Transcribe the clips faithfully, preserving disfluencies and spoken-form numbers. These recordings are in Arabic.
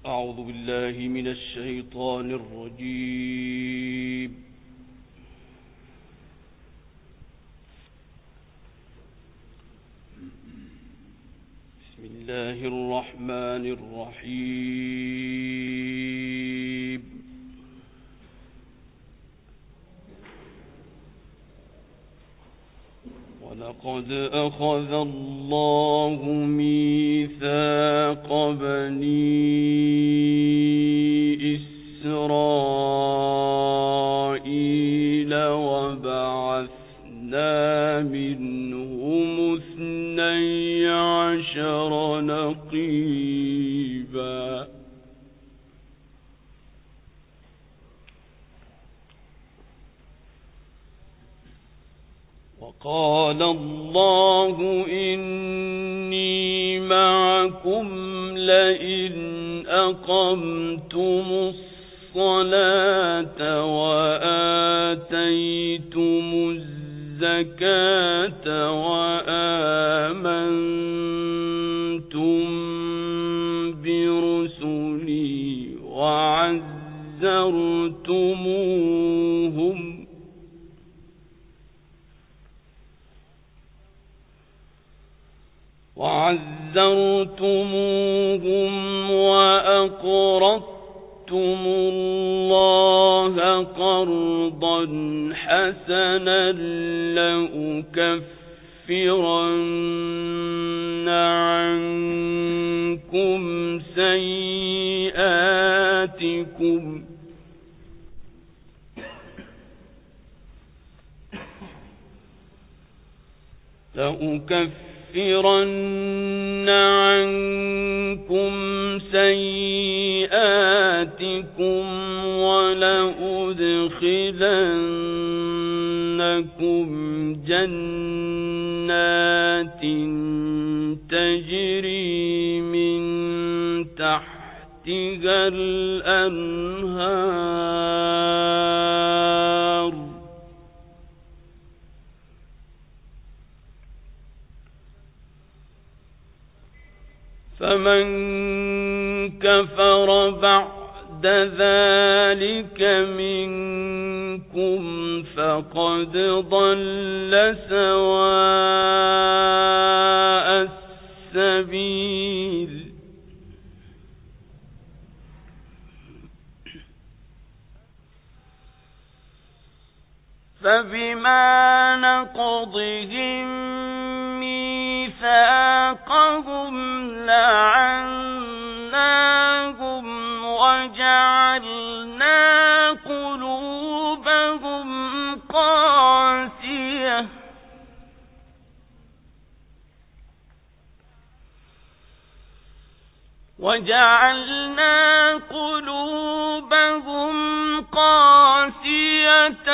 أعوذ بالله من الشيطان الرجيم. بسم الله الرحمن الرحيم. ولقد أخذ الله ميثاق بني إسرائيل وبعثنا منهم اثني عشر نقيبا وقال الله إني معكم لئن أقمتم الصلاة وآتيتم الزكاة وآمنتم برسلي وعزرتموهم وعزرتموهم وأقرضتم الله قرضا حسنا لأكفرن عنكم سيئاتكم لأكفرن لأكفرن عنكم سيئاتكم ولأدخلنكم جنات تجري من تحتها الأنهار فمن كفر بعد ذلك منكم فقد ضل سواء السبيل فبما نقضهم ميثاقهم لعناهم وجعلنا قلوبهم قاسية وجعلنا قلوبهم قاسية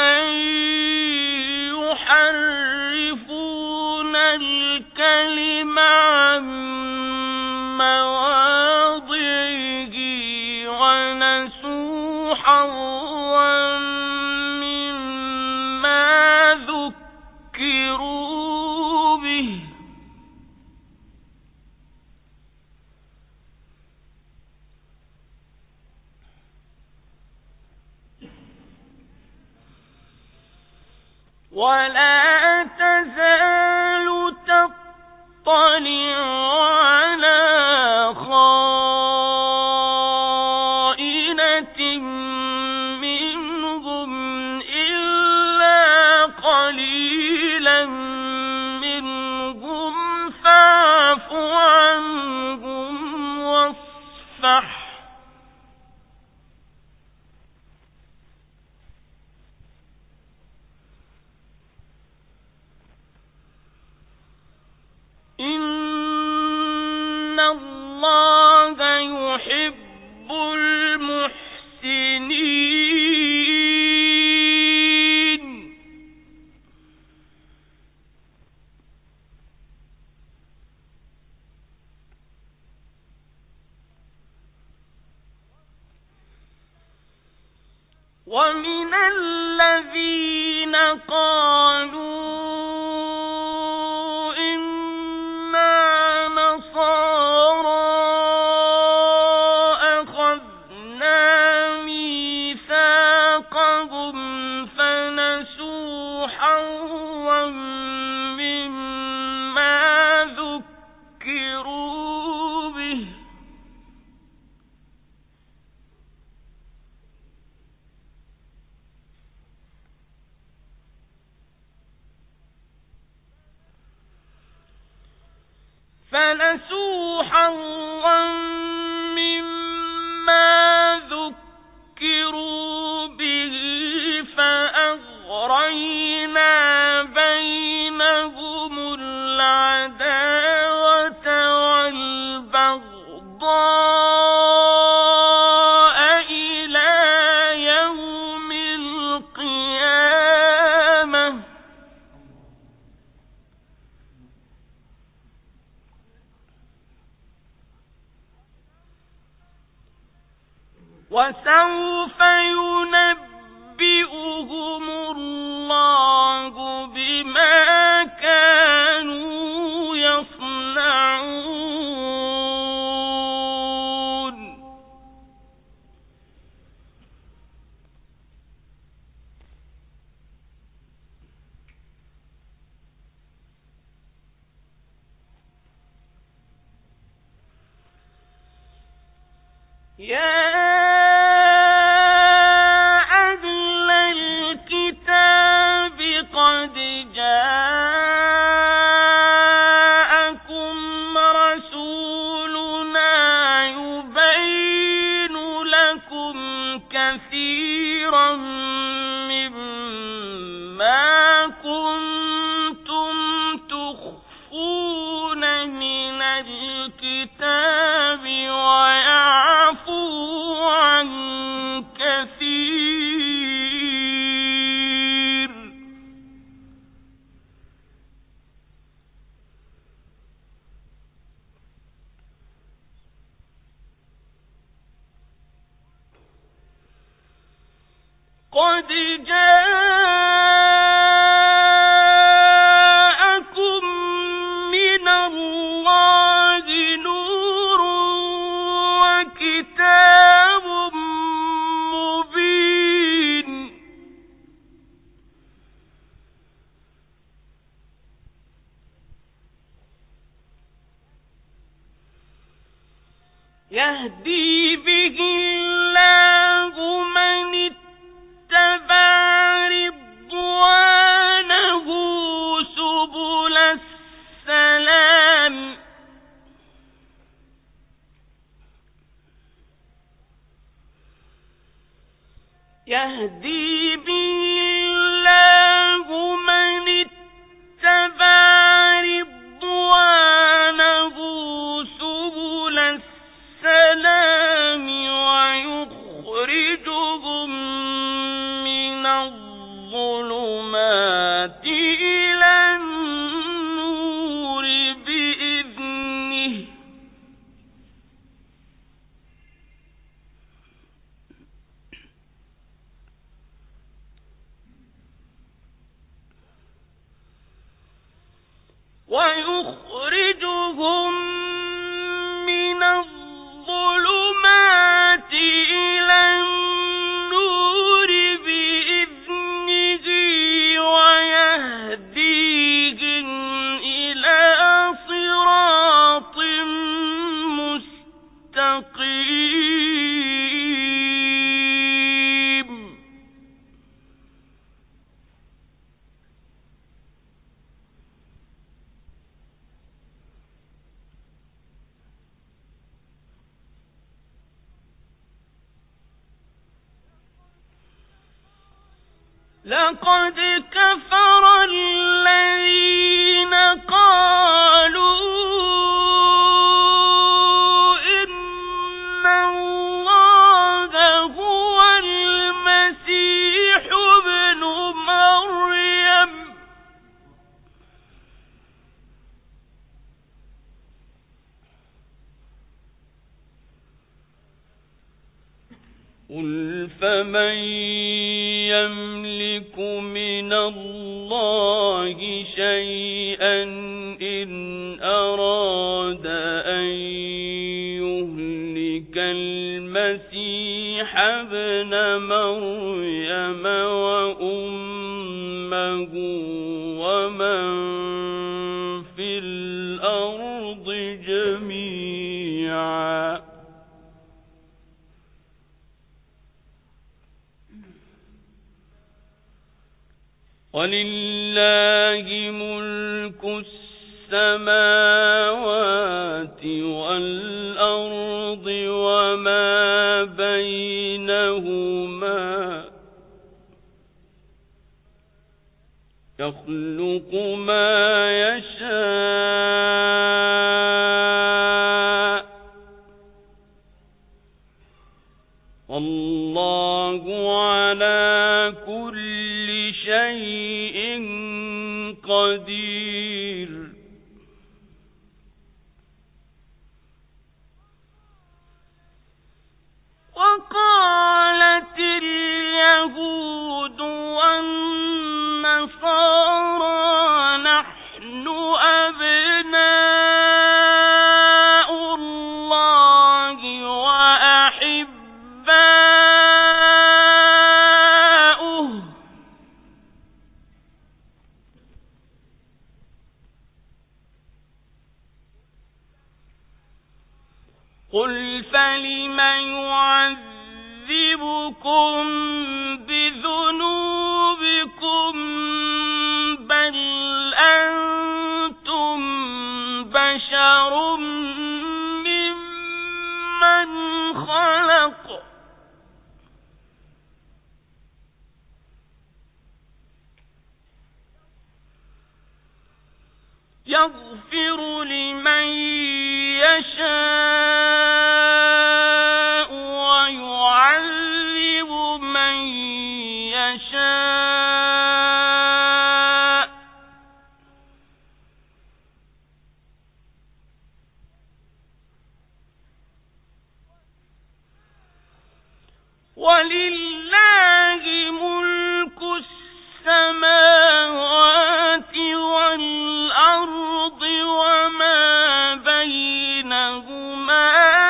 يحرفون الكلم عن مواضعه ونسوا حظا مما ذكروا به ولا تزال تطلع على خائنة منهم إلا قليلا منهم فاعف عنهم واصفح إن الله يحب المحسنين ومن الذين قالوا إنا نصارى فنسوا حظا مما ذكروا به فأغرينا بينهم العداوة والبغضاء إلى يوم القيامة وسوف ينبئهم الله بما كانوا يصنعون يا قد جاءكم رسولنا يبين لكم كثيرا مما كنتم تخفون من الكتاب ويعفو عن كثير قد جاءكم من الله نور وكتاب مبين يهدي به الله من اتبع رضوانه سبل السلام يهدي به الله من اتبع رضوانه سبل السلام ويخرجهم من الظلمات إلى النور بإذنه ويخرجهم من الظلمات إلى النور بإذنه ويهديهم إلى صراط مستقيم لقد كفر الذين قالوا إن الله هو المسيح ابن مريم قل فمن يملك من الله شيئا إن أراد أن يهلك المسيح ابن مريم وأمه ومن في الأرض جميعا ولله ملك السماوات والأرض وما بينهما يخلق ما يشاء والله على كل شيء قدير. وقالت اليهود والنصارى نحن أبناء الله وأحباؤه قل فلم يعذبكم بذنوبكم بل أنتم بشر ممن خلق يغفر لمن يشاء ويعذب من يشاء ولله ملك السماوات والأرض وما بينهما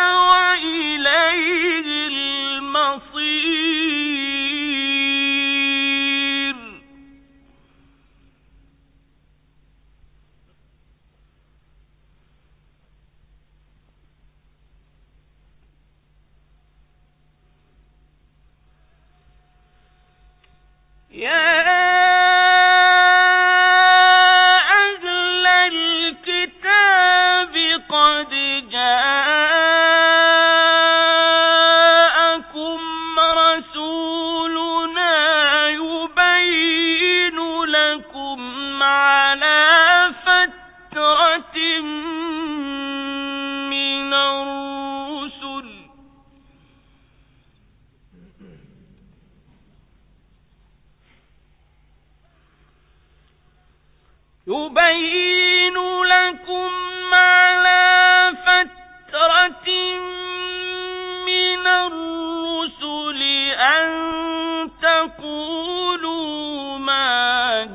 وإليه المصير. يا أهل الكتاب قد جاءكم رسولنا يبين لكم على فترة من الرسل يبين لكم على فترة من الرسل أن تقولوا ما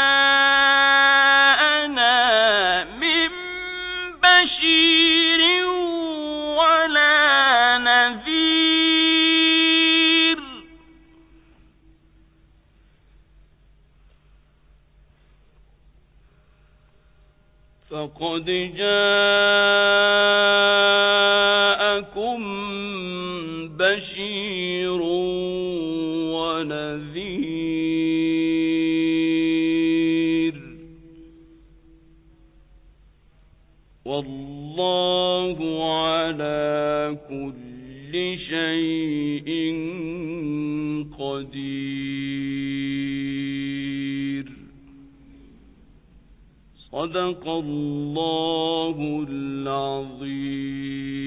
جاءنا من بشير ولا نذير فقد جاءكم بشير ونذير والله على كل شيء قدير. صدق الله العظيم.